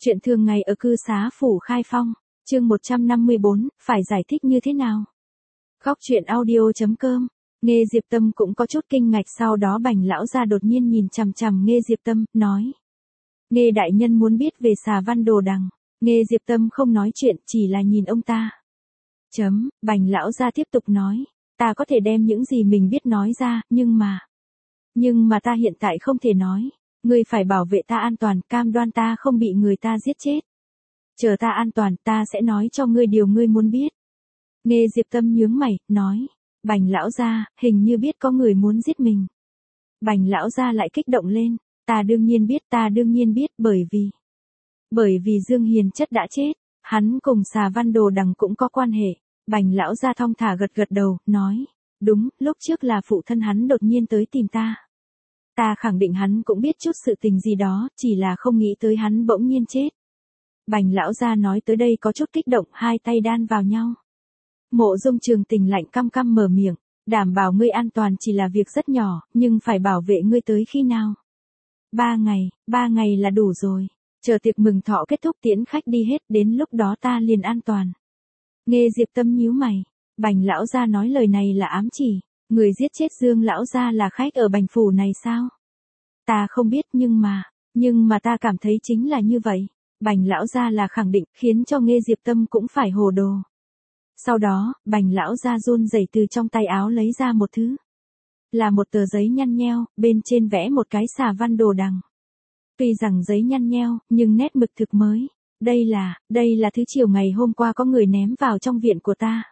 Chuyện thường ngày ở cư xá phủ Khai Phong, chương 154, phải giải thích như thế nào? Góc chuyện audio.com. Nghe Diệp Tâm cũng có chút kinh ngạc, sau đó Bành lão gia đột nhiên nhìn chằm chằm Nghe Diệp Tâm, nói. Nghe đại nhân muốn biết về Xà Văn Đồ Đằng. Nghe Diệp Tâm không nói chuyện, chỉ là nhìn ông ta. Bành lão gia tiếp tục nói. Ta có thể đem những gì mình biết nói ra, nhưng mà ta hiện tại không thể nói. Ngươi phải bảo vệ ta an toàn, cam đoan ta không bị người ta giết chết. Chờ ta an toàn, ta sẽ nói cho ngươi điều ngươi muốn biết. Nghe Diệp Tâm nhướng mày, nói. Bành lão gia, hình như biết có người muốn giết mình. Bành lão gia lại kích động lên. Ta đương nhiên biết, bởi vì Dương Hiền Chất đã chết. Hắn cùng Xà Văn Đồ Đằng cũng có quan hệ. Bành lão gia thong thả gật đầu, nói. Đúng, lúc trước là phụ thân hắn đột nhiên tới tìm ta. Ta khẳng định hắn cũng biết chút sự tình gì đó, chỉ là không nghĩ tới hắn bỗng nhiên chết. Bành lão gia nói tới đây có chút kích động, hai tay đan vào nhau. Mộ Dung Trường Tình lạnh căm căm mở miệng, đảm bảo ngươi an toàn chỉ là việc rất nhỏ, nhưng phải bảo vệ ngươi tới khi nào? 3 ngày là đủ rồi. Chờ tiệc mừng thọ kết thúc tiễn khách đi hết, đến lúc đó ta liền an toàn. Nghe Diệp Tâm nhíu mày, Bành lão gia nói lời này là ám chỉ. Người giết chết Dương lão gia là khách ở Bành phủ này sao? Ta không biết, nhưng mà ta cảm thấy chính là như vậy. Bành lão gia là khẳng định, khiến cho Nghe Diệp Tâm cũng phải hồ đồ. Sau đó, Bành lão gia run rẩy từ trong tay áo lấy ra một thứ. Là một tờ giấy nhăn nheo, bên trên vẽ một cái Xà Văn Đồ Đằng. Tuy rằng giấy nhăn nheo, nhưng nét mực thực mới. Đây là thứ chiều ngày hôm qua có người ném vào trong viện của ta.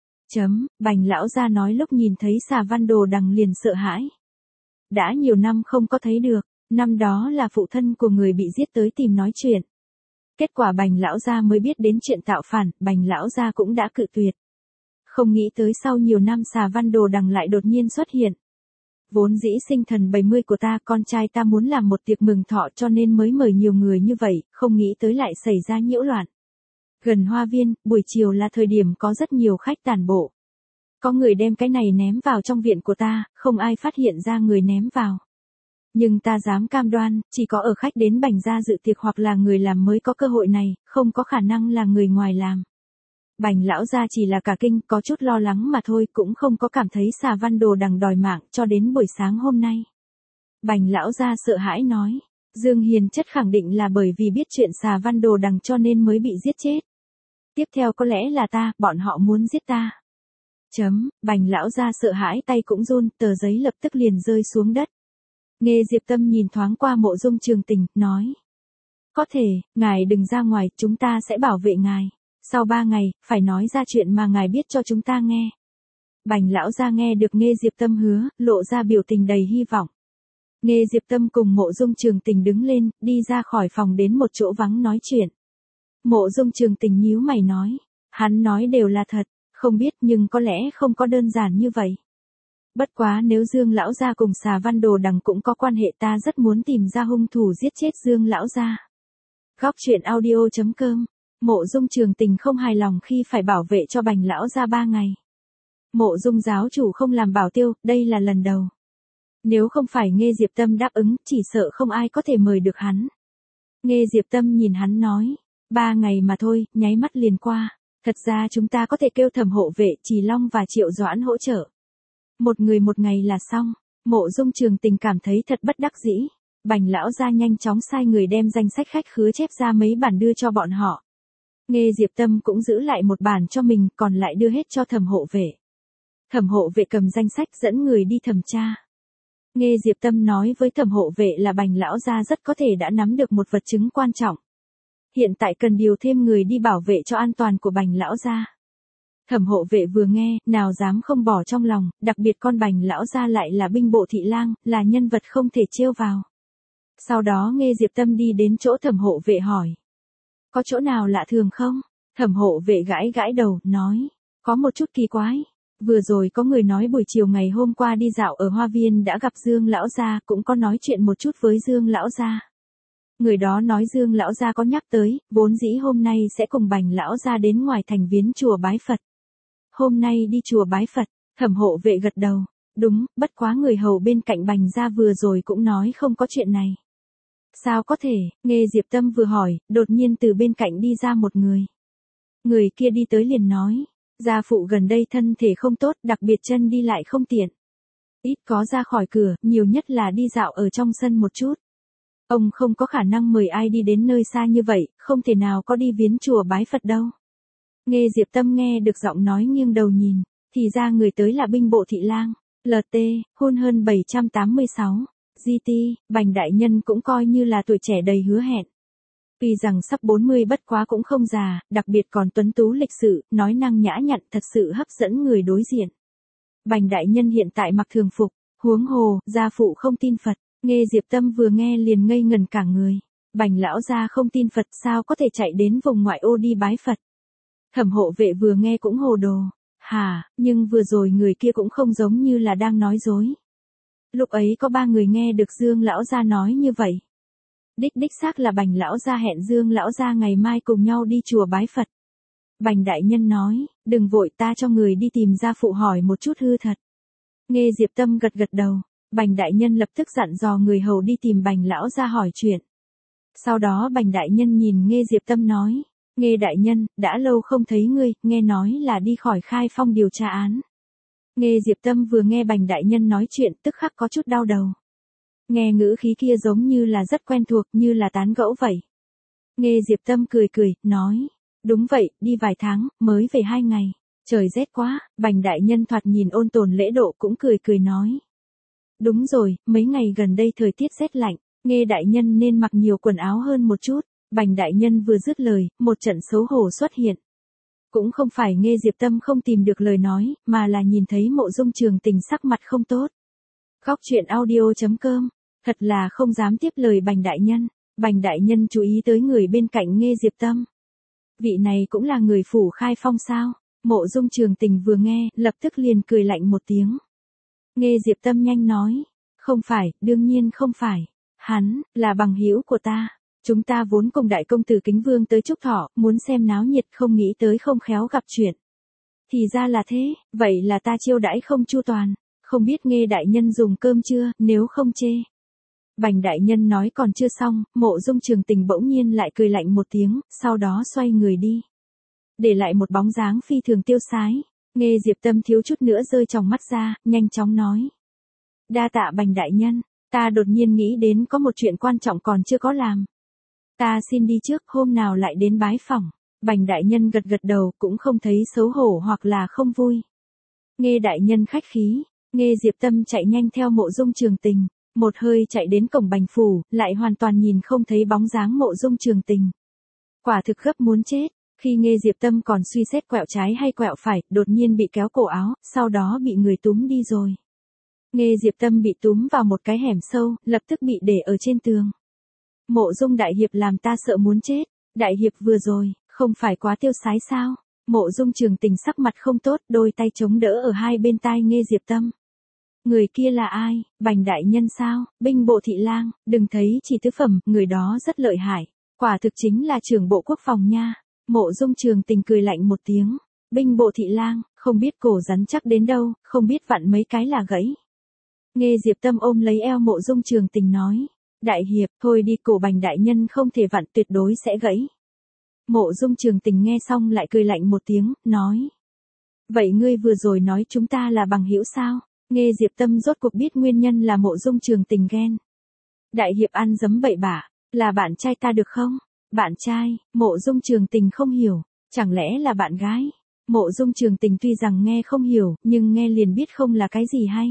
Bành lão gia nói lúc nhìn thấy Xà Văn Đồ Đằng liền sợ hãi. Đã nhiều năm không có thấy được, năm đó là phụ thân của người bị giết tới tìm nói chuyện. Kết quả Bành lão gia mới biết đến chuyện tạo phản, Bành lão gia cũng đã cự tuyệt. Không nghĩ tới sau nhiều năm Xà Văn Đồ Đằng lại đột nhiên xuất hiện. Vốn dĩ sinh thần 70 của ta, con trai ta muốn làm một tiệc mừng thọ cho nên mới mời nhiều người như vậy, không nghĩ tới lại xảy ra nhiễu loạn. Gần hoa viên, buổi chiều là thời điểm có rất nhiều khách tản bộ. Có người đem cái này ném vào trong viện của ta, không ai phát hiện ra người ném vào. Nhưng ta dám cam đoan, chỉ có ở khách đến Bành gia dự tiệc hoặc là người làm mới có cơ hội này, không có khả năng là người ngoài làm. Bành lão gia chỉ là cả kinh, có chút lo lắng mà thôi, cũng không có cảm thấy Xà Văn Đồ Đằng đòi mạng cho đến buổi sáng hôm nay. Bành lão gia sợ hãi nói, Dương Hiền Chất khẳng định là bởi vì biết chuyện Xà Văn Đồ Đằng cho nên mới bị giết chết. Tiếp theo có lẽ là bọn họ muốn giết ta. Bành lão gia sợ hãi tay cũng run, tờ giấy lập tức liền rơi xuống đất. Nghe Diệp Tâm nhìn thoáng qua Mộ Dung Trường Tình, nói. Có thể, ngài đừng ra ngoài, chúng ta sẽ bảo vệ ngài. Sau 3 ngày, phải nói ra chuyện mà ngài biết cho chúng ta nghe. Bành lão gia nghe được Nghe Diệp Tâm hứa, lộ ra biểu tình đầy hy vọng. Nghe Diệp Tâm cùng Mộ Dung Trường Tình đứng lên, đi ra khỏi phòng đến một chỗ vắng nói chuyện. Mộ Dung Trường Tình nhíu mày nói. Hắn nói đều là thật, không biết nhưng có lẽ không có đơn giản như vậy. Bất quá nếu Dương lão gia cùng Xà Văn Đồ Đằng cũng có quan hệ, ta rất muốn tìm ra hung thủ giết chết Dương lão gia. Góc chuyện audio.com. Mộ Dung Trường Tình không hài lòng khi phải bảo vệ cho Bành lão gia 3 ngày. Mộ Dung giáo chủ không làm bảo tiêu, đây là lần đầu. Nếu không phải Nghe Diệp Tâm đáp ứng, chỉ sợ không ai có thể mời được hắn. Nghe Diệp Tâm nhìn hắn nói, 3 ngày mà thôi, nháy mắt liền qua. Thật ra chúng ta có thể kêu Thẩm hộ vệ, Trì Long và Triệu Doãn hỗ trợ. Một người một ngày là xong. Mộ Dung Trường Tình cảm thấy thật bất đắc dĩ. Bành lão gia nhanh chóng sai người đem danh sách khách khứa chép ra mấy bản đưa cho bọn họ. Nghe Diệp Tâm cũng giữ lại một bản cho mình, còn lại đưa hết cho Thẩm hộ vệ. Thẩm hộ vệ cầm danh sách dẫn người đi thẩm tra. Nghe Diệp Tâm nói với Thẩm hộ vệ là Bành lão gia rất có thể đã nắm được một vật chứng quan trọng. Hiện tại cần điều thêm người đi bảo vệ cho an toàn của Bành lão gia. Thẩm hộ vệ vừa nghe, nào dám không bỏ trong lòng, đặc biệt con Bành lão gia lại là binh bộ thị lang, là nhân vật không thể trêu vào. Sau đó Nghe Diệp Tâm đi đến chỗ Thẩm hộ vệ hỏi. Có chỗ nào lạ thường không? Thẩm hộ vệ gãi đầu, nói. Có một chút kỳ quái. Vừa rồi có người nói buổi chiều ngày hôm qua đi dạo ở hoa viên đã gặp Dương lão gia, cũng có nói chuyện một chút với Dương lão gia. Người đó nói Dương lão gia có nhắc tới, vốn dĩ hôm nay sẽ cùng Bành lão gia đến ngoài thành viếng chùa bái Phật. Hôm nay đi chùa bái Phật, Thẩm hộ vệ gật đầu. Đúng, bất quá người hầu bên cạnh Bành gia vừa rồi cũng nói không có chuyện này. Sao có thể, Nghe Diệp Tâm vừa hỏi, đột nhiên từ bên cạnh đi ra một người. Người kia đi tới liền nói, gia phụ gần đây thân thể không tốt, đặc biệt chân đi lại không tiện. Ít có ra khỏi cửa, nhiều nhất là đi dạo ở trong sân một chút. Ông không có khả năng mời ai đi đến nơi xa như vậy, không thể nào có đi viếng chùa bái Phật đâu. Nghe Diệp Tâm nghe được giọng nói nghiêng đầu nhìn, thì ra người tới là binh bộ thị lang, LT, hôn hơn 786, GT, Bành đại nhân cũng coi như là tuổi trẻ đầy hứa hẹn. Tuy rằng sắp 40 bất quá cũng không già, đặc biệt còn tuấn tú lịch sự, nói năng nhã nhặn thật sự hấp dẫn người đối diện. Bành đại nhân hiện tại mặc thường phục, huống hồ, gia phụ không tin Phật. Nghe Diệp Tâm vừa nghe liền ngây ngẩn cả người. Bành lão gia không tin Phật sao có thể chạy đến vùng ngoại ô đi bái Phật. Thẩm hộ vệ vừa nghe cũng hồ đồ. Hả, nhưng vừa rồi người kia cũng không giống như là đang nói dối. Lúc ấy có 3 người nghe được Dương lão gia nói như vậy. Đích xác là Bành lão gia hẹn Dương lão gia ngày mai cùng nhau đi chùa bái Phật. Bành đại nhân nói, đừng vội, ta cho người đi tìm gia phụ hỏi một chút hư thật. Nghe Diệp Tâm gật gật đầu. Bành đại nhân lập tức dặn dò người hầu đi tìm Bành lão gia hỏi chuyện. Sau đó Bành đại nhân nhìn Nghe Diệp Tâm nói, Nghe đại nhân, đã lâu không thấy ngươi, nghe nói là đi khỏi Khai Phong điều tra án. Nghe Diệp Tâm vừa nghe Bành đại nhân nói chuyện tức khắc có chút đau đầu. Nghe ngữ khí kia giống như là rất quen thuộc, như là tán gẫu vậy. Nghe Diệp Tâm cười, nói, đúng vậy, đi vài tháng, mới về 2 ngày. Trời rét quá, Bành đại nhân thoạt nhìn ôn tồn lễ độ cũng cười nói. Đúng rồi, mấy ngày gần đây thời tiết rét lạnh, Nghe đại nhân nên mặc nhiều quần áo hơn một chút. Bành đại nhân vừa dứt lời, một trận xấu hổ xuất hiện. Cũng không phải Nghe Diệp Tâm không tìm được lời nói, mà là nhìn thấy Mộ Dung Trường Tình sắc mặt không tốt. Góc truyện audio.com, thật là không dám tiếp lời Bành đại nhân. Bành đại nhân chú ý tới người bên cạnh Nghe Diệp Tâm. Vị này cũng là người phủ Khai Phong sao? Mộ Dung Trường Tình vừa nghe, lập tức liền cười lạnh một tiếng. Nghe Diệp Tâm nhanh nói, không phải, đương nhiên không phải. Hắn, là bằng hữu của ta. Chúng ta vốn cùng đại công tử Kính Vương tới chúc thọ, muốn xem náo nhiệt không nghĩ tới không khéo gặp chuyện. Thì ra là thế, vậy là ta chiêu đãi không chu toàn, không biết Nghe đại nhân dùng cơm chưa, nếu không chê. Bành đại nhân nói còn chưa xong, Mộ Dung Trường Tình bỗng nhiên lại cười lạnh một tiếng, sau đó xoay người đi. Để lại một bóng dáng phi thường tiêu sái. Nghe Diệp Tâm thiếu chút nữa rơi tròng mắt ra, nhanh chóng nói. Đa tạ Bành đại nhân, ta đột nhiên nghĩ đến có một chuyện quan trọng còn chưa có làm. Ta xin đi trước, hôm nào lại đến bái phỏng. Bành đại nhân gật gật đầu, cũng không thấy xấu hổ hoặc là không vui. Nghe đại nhân khách khí. Nghe Diệp Tâm chạy nhanh theo Mộ Dung Trường Tình, một hơi chạy đến cổng Bành phủ, lại hoàn toàn nhìn không thấy bóng dáng Mộ Dung Trường Tình. Quả thực gấp muốn chết. Khi Nghe Diệp Tâm còn suy xét quẹo trái hay quẹo phải, đột nhiên bị kéo cổ áo, sau đó bị người túm đi rồi. Nghe Diệp Tâm bị túm vào một cái hẻm sâu, lập tức bị để ở trên tường. Mộ Dung đại hiệp làm ta sợ muốn chết. Đại hiệp vừa rồi, không phải quá tiêu sái sao? Mộ Dung Trường Tình sắc mặt không tốt, đôi tay chống đỡ ở hai bên tai Nghe Diệp Tâm. Người kia là ai? Bành đại nhân sao? Binh bộ thị lang, đừng thấy chỉ tứ phẩm, người đó rất lợi hại. Quả thực chính là trưởng bộ quốc phòng nha. Mộ Dung Trường Tình cười lạnh một tiếng. Binh bộ thị lang, không biết cổ rắn chắc đến đâu, không biết vặn mấy cái là gãy. Nghe Diệp Tâm ôm lấy eo Mộ Dung Trường Tình nói. Đại hiệp, thôi đi, cổ Bành đại nhân không thể vặn, tuyệt đối sẽ gãy. Mộ Dung Trường Tình nghe xong lại cười lạnh một tiếng, nói. Vậy ngươi vừa rồi nói chúng ta là bằng hữu sao? Nghe Diệp Tâm rốt cuộc biết nguyên nhân là Mộ Dung Trường Tình ghen. Đại hiệp ăn dấm bậy bạ, là bạn trai ta được không? Bạn trai? Mộ Dung Trường Tình không hiểu, chẳng lẽ là bạn gái? Mộ Dung Trường Tình tuy rằng nghe không hiểu, nhưng nghe liền biết không là cái gì hay.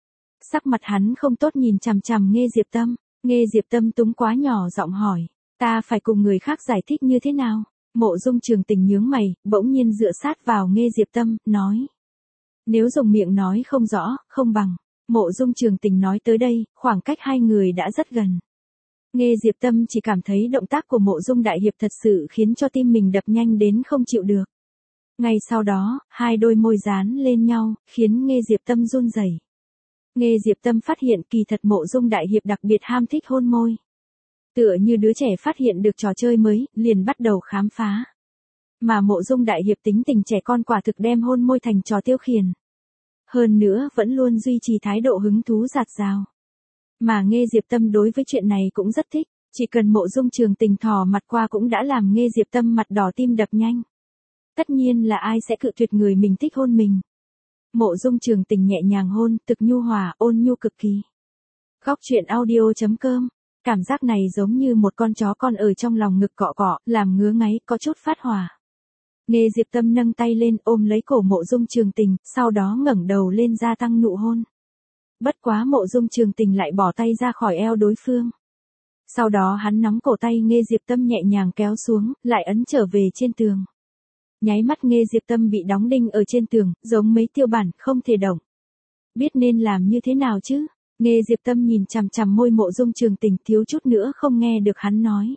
Sắc mặt hắn không tốt nhìn chằm chằm Nghe Diệp Tâm. Nghe Diệp Tâm túng quá nhỏ giọng hỏi, ta phải cùng người khác giải thích như thế nào? Mộ Dung Trường Tình nhướng mày, bỗng nhiên dựa sát vào Nghe Diệp Tâm, nói. Nếu dùng miệng nói không rõ, không bằng. Mộ Dung Trường Tình nói tới đây, khoảng cách hai người đã rất gần. Nghe Diệp Tâm chỉ cảm thấy động tác của Mộ Dung đại hiệp thật sự khiến cho tim mình đập nhanh đến không chịu được. Ngay sau đó, hai đôi môi dán lên nhau, khiến Nghe Diệp Tâm run rẩy. Nghe Diệp Tâm phát hiện kỳ thật Mộ Dung đại hiệp đặc biệt ham thích hôn môi. Tựa như đứa trẻ phát hiện được trò chơi mới, liền bắt đầu khám phá. Mà Mộ Dung đại hiệp tính tình trẻ con quả thực đem hôn môi thành trò tiêu khiển. Hơn nữa vẫn luôn duy trì thái độ hứng thú dạt dào. Mà Nghe Diệp Tâm đối với chuyện này cũng rất thích. Chỉ cần Mộ Dung Trường Tình thò mặt qua cũng đã làm Nghê Diệp Tâm mặt đỏ tim đập nhanh. Tất nhiên là ai sẽ cự tuyệt người mình thích hôn mình. Mộ Dung Trường Tình nhẹ nhàng hôn, thực nhu hòa, ôn nhu cực kỳ. Góc truyện audio.com. Cảm giác này giống như một con chó con ở trong lòng ngực cọ cọ, làm ngứa ngáy, có chút phát hỏa. Nghê Diệp Tâm nâng tay lên ôm lấy cổ Mộ Dung Trường Tình, sau đó ngẩng đầu lên gia tăng nụ hôn. Bất quá Mộ Dung Trường Tình lại bỏ tay ra khỏi eo đối phương. Sau đó hắn nắm cổ tay Nghê Diệp Tâm nhẹ nhàng kéo xuống, lại ấn trở về trên tường. Nháy mắt Nghê Diệp Tâm bị đóng đinh ở trên tường, giống mấy tiêu bản, không thể động. Biết nên làm như thế nào chứ? Nghê Diệp Tâm nhìn chằm chằm môi Mộ Dung Trường Tình, thiếu chút nữa không nghe được hắn nói.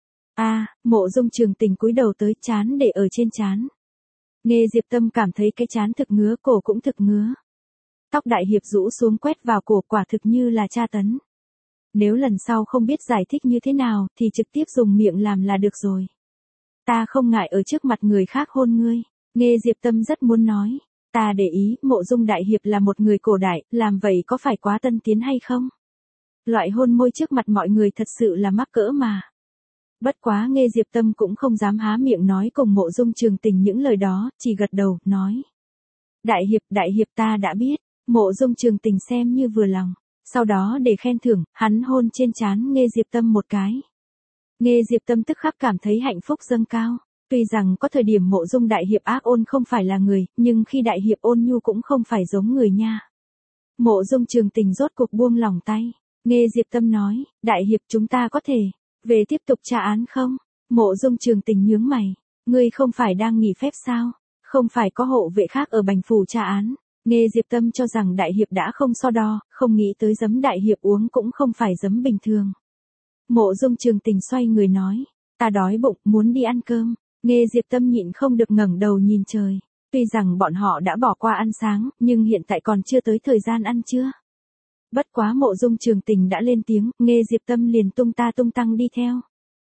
Mộ Dung Trường Tình cúi đầu tới, trán để ở trên trán. Nghê Diệp Tâm cảm thấy cái trán thực ngứa, cổ cũng thực ngứa. Tóc đại hiệp rũ xuống quét vào cổ, quả thực như là tra tấn. Nếu lần sau không biết giải thích như thế nào, thì trực tiếp dùng miệng làm là được rồi. Ta không ngại ở trước mặt người khác hôn ngươi. Nghê Diệp Tâm rất muốn nói. Ta để ý, Mộ Dung đại hiệp là một người cổ đại, làm vậy có phải quá tân tiến hay không? Loại hôn môi trước mặt mọi người thật sự là mắc cỡ mà. Bất quá Nghê Diệp Tâm cũng không dám há miệng nói cùng Mộ Dung Trường Tình những lời đó, chỉ gật đầu, nói. Đại hiệp ta đã biết. Mộ Dung Trường Tình xem như vừa lòng. Sau đó để khen thưởng, hắn hôn trên trán Nghê Diệp Tâm một cái. Nghê Diệp Tâm tức khắc cảm thấy hạnh phúc dâng cao. Tuy rằng có thời điểm Mộ Dung đại hiệp ác ôn không phải là người, nhưng khi đại hiệp ôn nhu cũng không phải giống người nha. Mộ Dung Trường Tình rốt cuộc buông lỏng tay. Nghê Diệp Tâm nói, đại hiệp chúng ta có thể về tiếp tục tra án không? Mộ Dung Trường Tình nhướng mày. Ngươi không phải đang nghỉ phép sao? Không phải có hộ vệ khác ở Bành phủ tra án. Nghê Diệp Tâm cho rằng đại hiệp đã không so đo, không nghĩ tới giấm đại hiệp uống cũng không phải giấm bình thường. Mộ Dung Trường Tình xoay người nói, ta đói bụng, muốn đi ăn cơm. Nghê Diệp Tâm nhịn không được ngẩng đầu nhìn trời. Tuy rằng bọn họ đã bỏ qua ăn sáng, nhưng hiện tại còn chưa tới thời gian ăn trưa. Bất quá Mộ Dung Trường Tình đã lên tiếng, Nghê Diệp Tâm liền tung ta tung tăng đi theo.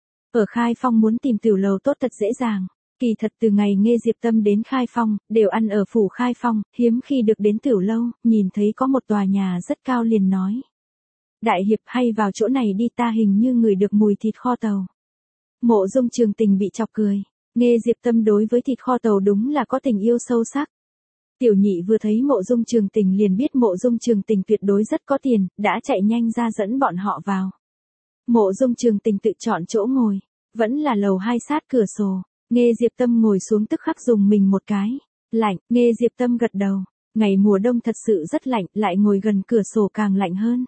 Ở Khai Phong muốn tìm tiểu lầu tốt thật dễ dàng. Kỳ thật từ ngày Nghê Diệp Tâm đến Khai Phong, đều ăn ở phủ Khai Phong, hiếm khi được đến tiểu lâu, nhìn thấy có một tòa nhà rất cao liền nói. Đại hiệp hay vào chỗ này đi, ta hình như ngửi được mùi thịt kho tàu. Mộ Dung Trường Tình bị chọc cười. Nghê Diệp Tâm đối với thịt kho tàu đúng là có tình yêu sâu sắc. Tiểu nhị vừa thấy Mộ Dung Trường Tình liền biết Mộ Dung Trường Tình tuyệt đối rất có tiền, đã chạy nhanh ra dẫn bọn họ vào. Mộ Dung Trường Tình tự chọn chỗ ngồi, vẫn là lầu 2 sát cửa sổ. Nghê Diệp Tâm ngồi xuống tức khắc dùng mình một cái. Lạnh, Nghê Diệp Tâm gật đầu. Ngày mùa đông thật sự rất lạnh, lại ngồi gần cửa sổ càng lạnh hơn.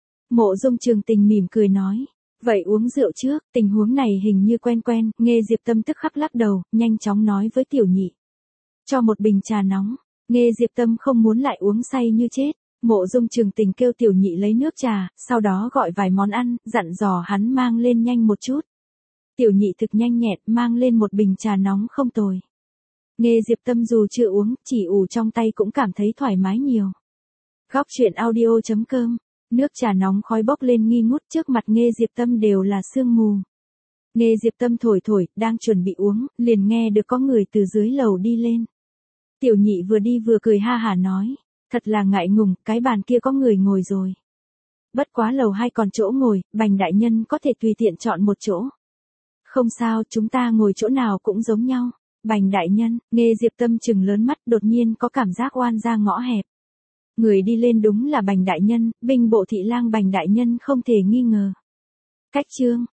Mộ Dung Trường Tình mỉm cười nói. Vậy uống rượu trước, tình huống này hình như quen quen. Nghê Diệp Tâm tức khắc lắc đầu, nhanh chóng nói với tiểu nhị. Cho một bình trà nóng. Nghê Diệp Tâm không muốn lại uống say như chết. Mộ Dung Trường Tình kêu tiểu nhị lấy nước trà, sau đó gọi vài món ăn, dặn dò hắn mang lên nhanh một chút. Tiểu nhị thực nhanh nhẹn mang lên một bình trà nóng không tồi. Nghê Diệp Tâm dù chưa uống, chỉ ủ trong tay cũng cảm thấy thoải mái nhiều. Góc truyện audio.com. Nước trà nóng khói bốc lên nghi ngút, trước mặt Nghê Diệp Tâm đều là sương mù. Nghê Diệp Tâm thổi thổi, đang chuẩn bị uống, liền nghe được có người từ dưới lầu đi lên. Tiểu nhị vừa đi vừa cười ha hả nói. Thật là ngại ngùng, cái bàn kia có người ngồi rồi. Bất quá lầu 2 còn chỗ ngồi, Bành đại nhân có thể tùy tiện chọn một chỗ. Không sao, chúng ta ngồi chỗ nào cũng giống nhau. Bành đại nhân, Nghê Diệp Tâm trừng lớn mắt, đột nhiên có cảm giác oan ra ngõ hẹp. Người đi lên đúng là Bành đại nhân, binh bộ thị lang Bành đại nhân không thể nghi ngờ. Cách chương